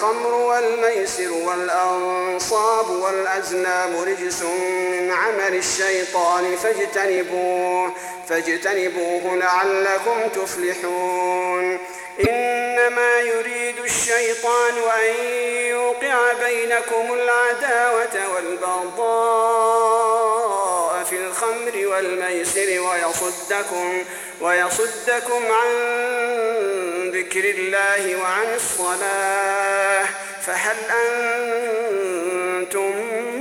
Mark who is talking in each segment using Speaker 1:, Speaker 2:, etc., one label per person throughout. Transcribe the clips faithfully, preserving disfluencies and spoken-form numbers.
Speaker 1: الخمر والميسر والأنصاب والأزلام رجس من عمل الشيطان فاجتنبوه, فاجتنبوه لعلكم تفلحون. إنما يريد الشيطان أن يوقع بينكم العداوة والبغضاء في الخمر والميسر ويصدكم, ويصدكم عن ذكر الله وعن الصلاة فهل أنتم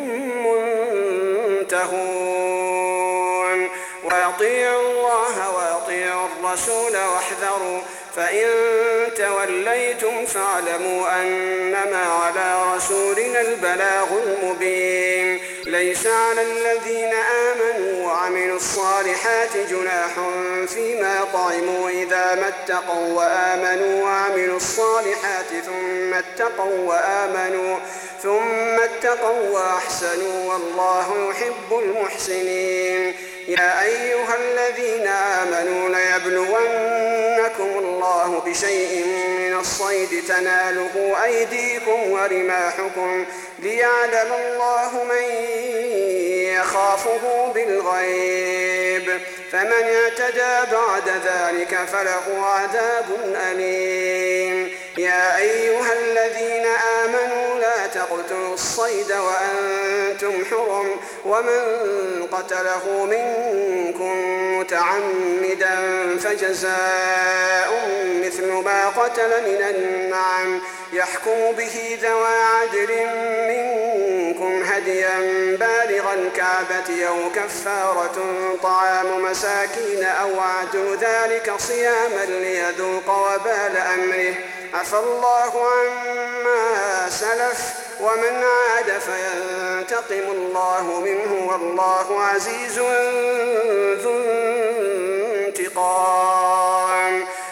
Speaker 1: منتهون؟ وأطيعوا الله وأطيعوا الرسول واحذروا فإن توليتم فاعلموا أنما على رسولنا البلاغ المبين. ليس على الذين آمنوا وعملوا الصالحات جناح فيما طعموا إذا ما اتقوا وآمنوا وعملوا الصالحات ثم اتقوا وآمنوا ثم اتقوا وأحسنوا والله يحب المحسنين. يا أيها الذين آمنوا ليبلونكم الله بشيء من الصيد تناله أيديكم ورماحكم ليعلم الله من يخافه بالغيب فمن اعتدى بعد ذلك فله عذاب أليم. يا أيها الذين آمنوا لا تقتلوا الصيد وأنتم حرم ومن قتله منكم متعمدا فجزاء مثل ما قتل من النعم يحكم به ذوى عدل منكم هديا بالغ الكعبة أو كفارة طعام مساكين أو عدل ذلك صياما ليذوق وبال أمره عفى الله عما سلف ومن عاد فينتقم الله منه والله عزيز